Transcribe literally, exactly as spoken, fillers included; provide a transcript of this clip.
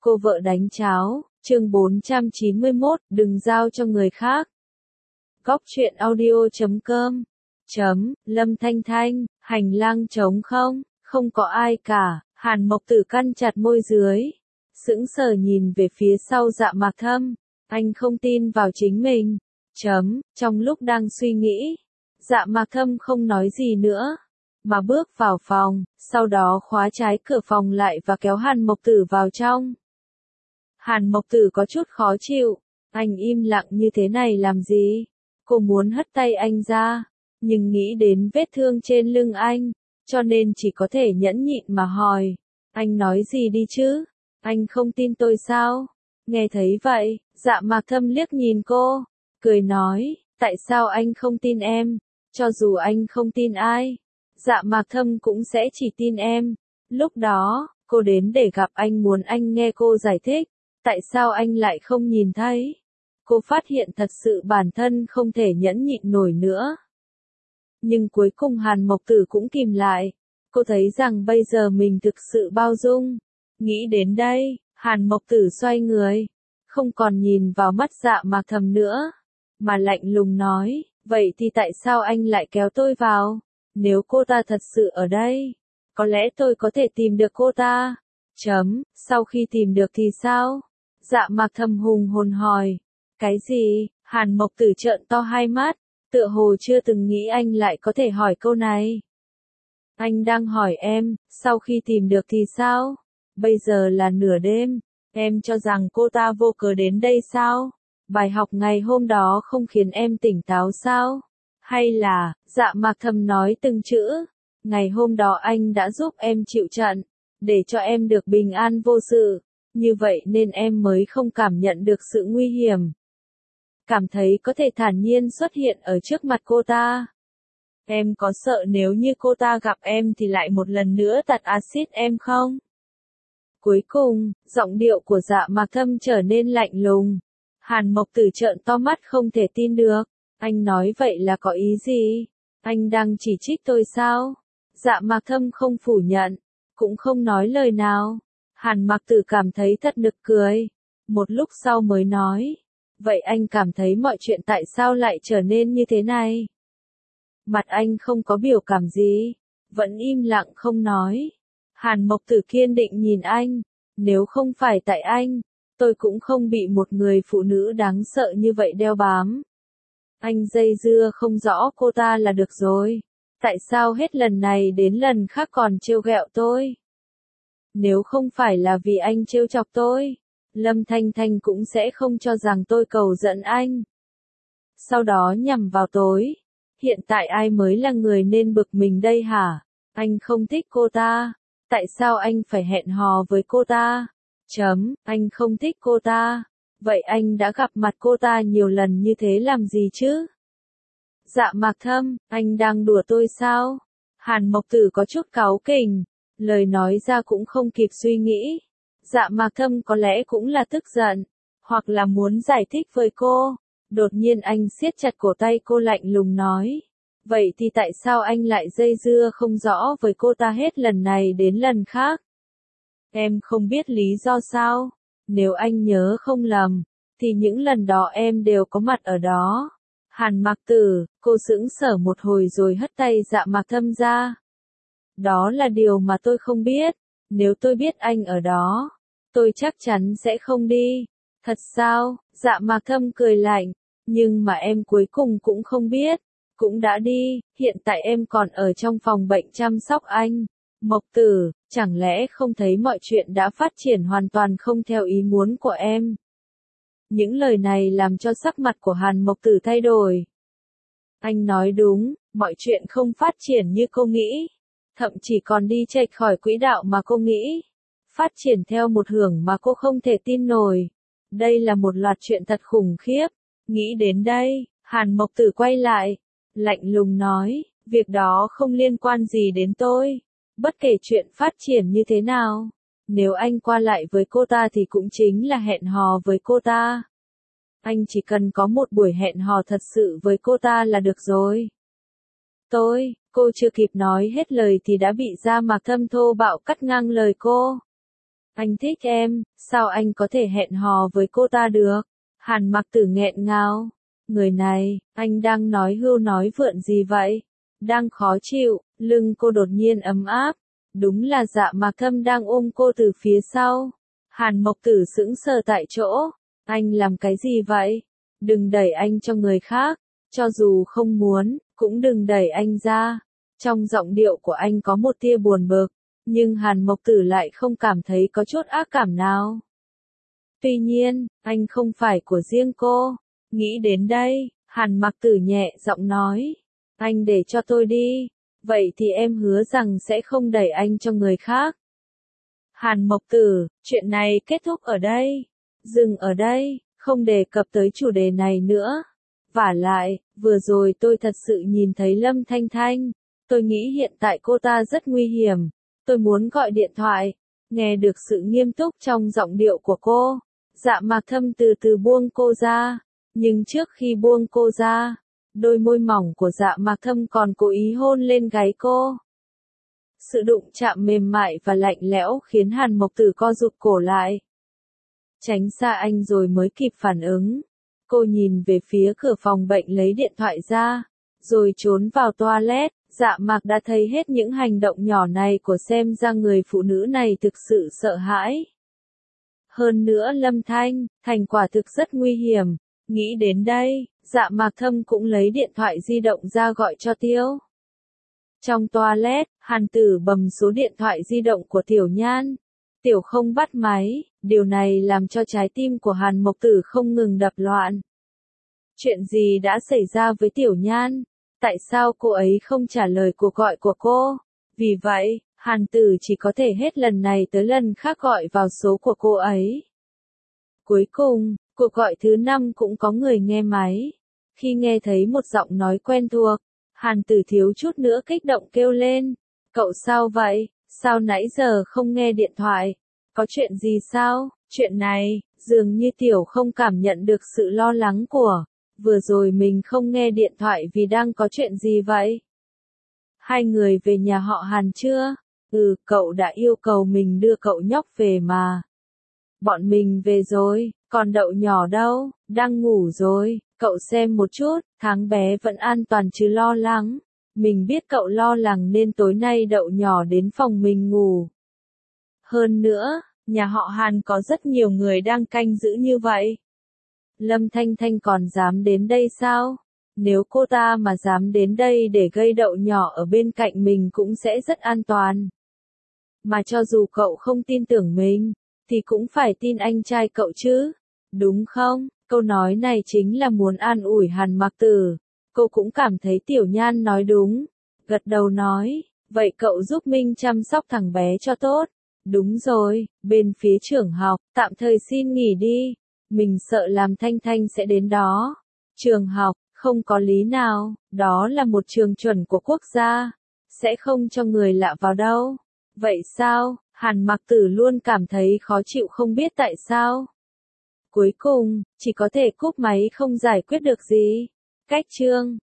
Cô vợ đánh cháo, chương bốn trăm chín mươi mốt, đừng giao cho người khác. Góc truyện audio chấm com chấm, Lâm Thanh Thanh, hành lang trống không, không có ai cả, Hàn Mộc Tử căn chặt môi dưới. Sững sờ nhìn về phía sau Dạ Mạc Thâm, anh không tin vào chính mình. Chấm, trong lúc đang suy nghĩ, Dạ Mạc Thâm không nói gì nữa, mà bước vào phòng, sau đó khóa trái cửa phòng lại và kéo Hàn Mộc Tử vào trong. Hàn Mộc Tử có chút khó chịu, anh im lặng như thế này làm gì? Cô muốn hất tay anh ra, nhưng nghĩ đến vết thương trên lưng anh, cho nên chỉ có thể nhẫn nhịn mà hỏi, anh nói gì đi chứ? Anh không tin tôi sao? Nghe thấy vậy, Dạ Mạc Thâm liếc nhìn cô, cười nói, tại sao anh không tin em? Cho dù anh không tin ai, Dạ Mạc Thâm cũng sẽ chỉ tin em. Lúc đó, cô đến để gặp anh, muốn anh nghe cô giải thích, tại sao anh lại không nhìn thấy. Cô phát hiện thật sự bản thân không thể nhẫn nhịn nổi nữa. Nhưng cuối cùng Hàn Mộc Tử cũng kìm lại. Cô thấy rằng bây giờ mình thực sự bao dung. Nghĩ đến đây, Hàn Mộc Tử xoay người, không còn nhìn vào mắt Dạ Mạc Thâm nữa, mà lạnh lùng nói, vậy thì tại sao anh lại kéo tôi vào? Nếu cô ta thật sự ở đây, có lẽ tôi có thể tìm được cô ta. Chấm, sau khi tìm được thì sao? Dạ Mạc Thâm hùng hồn hỏi. Cái gì? Hàn Mộc Tử trợn to hai mắt, tựa hồ chưa từng nghĩ anh lại có thể hỏi câu này. Anh đang hỏi em, sau khi tìm được thì sao? Bây giờ là nửa đêm, em cho rằng cô ta vô cớ đến đây sao? Bài học ngày hôm đó không khiến em tỉnh táo sao? Hay là, Dạ Mạc Thâm nói từng chữ, ngày hôm đó anh đã giúp em chịu trận, để cho em được bình an vô sự, như vậy nên em mới không cảm nhận được sự nguy hiểm. Cảm thấy có thể thản nhiên xuất hiện ở trước mặt cô ta. Em có sợ nếu như cô ta gặp em thì lại một lần nữa tạt axit em không? Cuối cùng, giọng điệu của Dạ Mạc Thâm trở nên lạnh lùng. Hàn Mộc Tử trợn to mắt không thể tin được. Anh nói vậy là có ý gì? Anh đang chỉ trích tôi sao? Dạ Mạc Thâm không phủ nhận, cũng không nói lời nào. Hàn Mộc Tử cảm thấy thật nực cười. Một lúc sau mới nói, vậy anh cảm thấy mọi chuyện tại sao lại trở nên như thế này? Mặt anh không có biểu cảm gì, vẫn im lặng không nói. Hàn Mộc Tử kiên định nhìn anh, nếu không phải tại anh, tôi cũng không bị một người phụ nữ đáng sợ như vậy đeo bám. Anh dây dưa không rõ cô ta là được rồi. Tại sao hết lần này đến lần khác còn trêu ghẹo tôi? Nếu không phải là vì anh trêu chọc tôi, Lâm Thanh Thanh cũng sẽ không cho rằng tôi cầu giận anh. Sau đó nhằm vào tôi. Hiện tại ai mới là người nên bực mình đây hả? Anh không thích cô ta. Tại sao anh phải hẹn hò với cô ta? Chấm, anh không thích cô ta. Vậy anh đã gặp mặt cô ta nhiều lần như thế làm gì chứ? Dạ Mạc Thâm, anh đang đùa tôi sao? Hàn Mộc Tử có chút cáu kỉnh, lời nói ra cũng không kịp suy nghĩ. Dạ Mạc Thâm có lẽ cũng là tức giận, hoặc là muốn giải thích với cô. Đột nhiên anh siết chặt cổ tay cô lạnh lùng nói. Vậy thì tại sao anh lại dây dưa không rõ với cô ta hết lần này đến lần khác? Em không biết lý do sao? Nếu anh nhớ không lầm, thì những lần đó em đều có mặt ở đó. Hàn Mạc Tử, cô sững sờ một hồi rồi hất tay Dạ Mạc Thâm ra. Đó là điều mà tôi không biết. Nếu tôi biết anh ở đó, tôi chắc chắn sẽ không đi. Thật sao? Dạ Mạc Thâm cười lạnh. Nhưng mà em cuối cùng cũng không biết. Cũng đã đi, hiện tại em còn ở trong phòng bệnh chăm sóc anh. Mộc Tử, chẳng lẽ không thấy mọi chuyện đã phát triển hoàn toàn không theo ý muốn của em? Những lời này làm cho sắc mặt của Hàn Mộc Tử thay đổi. Anh nói đúng, mọi chuyện không phát triển như cô nghĩ. Thậm chỉ còn đi chệch khỏi quỹ đạo mà cô nghĩ. Phát triển theo một hướng mà cô không thể tin nổi. Đây là một loạt chuyện thật khủng khiếp. Nghĩ đến đây, Hàn Mộc Tử quay lại, lạnh lùng nói, việc đó không liên quan gì đến tôi. Bất kể chuyện phát triển như thế nào, nếu anh qua lại với cô ta thì cũng chính là hẹn hò với cô ta. Anh chỉ cần có một buổi hẹn hò thật sự với cô ta là được rồi. Tôi, cô chưa kịp nói hết lời thì đã bị Dạ Mạc Thâm thô bạo cắt ngang lời cô. Anh thích em, sao anh có thể hẹn hò với cô ta được? Hàn Mặc Tử nghẹn ngào. Người này, anh đang nói hưu nói vượn gì vậy? Đang khó chịu, lưng cô đột nhiên ấm áp. Đúng là Dạ Mạc Thâm đang ôm cô từ phía sau. Hàn Mộc Tử sững sờ tại chỗ. Anh làm cái gì vậy? Đừng đẩy anh cho người khác. Cho dù không muốn, cũng đừng đẩy anh ra. Trong giọng điệu của anh có một tia buồn bực. Nhưng Hàn Mộc Tử lại không cảm thấy có chút ác cảm nào. Tuy nhiên, anh không phải của riêng cô. Nghĩ đến đây, Hàn Mặc Tử nhẹ giọng nói. Anh để cho tôi đi. Vậy thì em hứa rằng sẽ không đẩy anh cho người khác. Hàn Mộc Tử, chuyện này kết thúc ở đây. Dừng ở đây, không đề cập tới chủ đề này nữa. Vả lại, vừa rồi tôi thật sự nhìn thấy Lâm Thanh Thanh. Tôi nghĩ hiện tại cô ta rất nguy hiểm. Tôi muốn gọi điện thoại. Nghe được sự nghiêm túc trong giọng điệu của cô. Dạ Mạc Thâm từ từ buông cô ra. Nhưng trước khi buông cô ra, đôi môi mỏng của Dạ Mạc Thâm còn cố ý hôn lên gáy cô. Sự đụng chạm mềm mại và lạnh lẽo khiến Hàn Mộc Tử co rụt cổ lại. Tránh xa anh rồi mới kịp phản ứng. Cô nhìn về phía cửa phòng bệnh lấy điện thoại ra, rồi trốn vào toilet. Dạ Mạc đã thấy hết những hành động nhỏ này của xem ra người phụ nữ này thực sự sợ hãi. Hơn nữa Lâm Thanh, Thành quả thực rất nguy hiểm. Nghĩ đến đây, Dạ Mạc Thâm cũng lấy điện thoại di động ra gọi cho Tiêu. Trong toilet, Hàn Tử bấm số điện thoại di động của Tiểu Nhan. Tiểu không bắt máy, điều này làm cho trái tim của Hàn Mộc Tử không ngừng đập loạn. Chuyện gì đã xảy ra với Tiểu Nhan? Tại sao cô ấy không trả lời cuộc gọi của cô? Vì vậy, Hàn Tử chỉ có thể hết lần này tới lần khác gọi vào số của cô ấy. Cuối cùng, cuộc gọi thứ năm cũng có người nghe máy. Khi nghe thấy một giọng nói quen thuộc, Hàn Tử thiếu chút nữa kích động kêu lên. Cậu sao vậy? Sao nãy giờ không nghe điện thoại? Có chuyện gì sao? Chuyện này, dường như Tiểu không cảm nhận được sự lo lắng của. Vừa rồi mình không nghe điện thoại vì đang có chuyện gì vậy? Hai người về nhà họ Hàn chưa? Ừ, cậu đã yêu cầu mình đưa cậu nhóc về mà. Bọn mình về rồi, còn đậu nhỏ đâu? Đang ngủ rồi, cậu xem một chút, tháng bé vẫn an toàn chứ lo lắng. Mình biết cậu lo lắng nên tối nay đậu nhỏ đến phòng mình ngủ. Hơn nữa, nhà họ Hàn có rất nhiều người đang canh giữ như vậy. Lâm Thanh Thanh còn dám đến đây sao? Nếu cô ta mà dám đến đây để gây đậu nhỏ ở bên cạnh mình cũng sẽ rất an toàn. Mà cho dù cậu không tin tưởng mình, thì cũng phải tin anh trai cậu chứ. Đúng không? Câu nói này chính là muốn an ủi Hàn Mặc Tử. Cô cũng cảm thấy Tiểu Nhan nói đúng. Gật đầu nói, vậy cậu giúp Minh chăm sóc thằng bé cho tốt. Đúng rồi, bên phía trưởng học, tạm thời xin nghỉ đi. Mình sợ làm Thanh Thanh sẽ đến đó. Trường học, không có lý nào, đó là một trường chuẩn của quốc gia. Sẽ không cho người lạ vào đâu. Vậy sao? Hàn Mặc Tử luôn cảm thấy khó chịu không biết tại sao. Cuối cùng, chỉ có thể cúp máy không giải quyết được gì. Cách chương